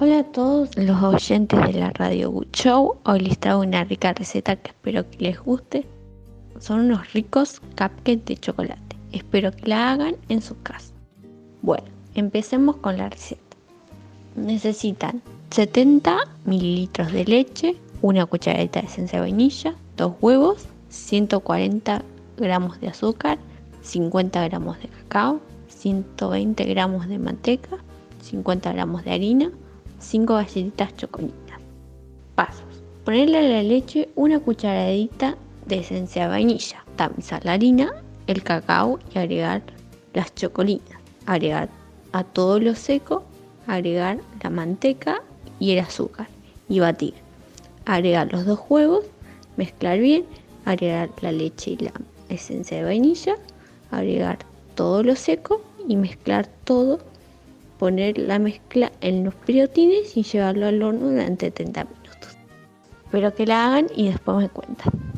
Hola a todos los oyentes de la Radio Good Show. Hoy les traigo una rica receta que espero que les guste. Son unos ricos cupcakes de chocolate. Espero que la hagan en su casa. Bueno, empecemos con la receta. Necesitan 70 mililitros de leche, una cucharadita de esencia de vainilla, 2 huevos, 140 gramos de azúcar, 50 gramos de cacao, 120 gramos de manteca, 50 gramos de harina, 5 galletitas chocolinas. Pasos. Ponerle a la leche una cucharadita de esencia de vainilla. Tamizar la harina, el cacao y agregar las chocolinas. Agregar a todo lo seco, agregar la manteca y el azúcar y batir. Agregar los 2 huevos, mezclar bien, agregar la leche y la esencia de vainilla, agregar todo lo seco y mezclar todo. Poner la mezcla en los briotines y llevarlo al horno durante 30 minutos. Espero que la hagan y después me cuentan.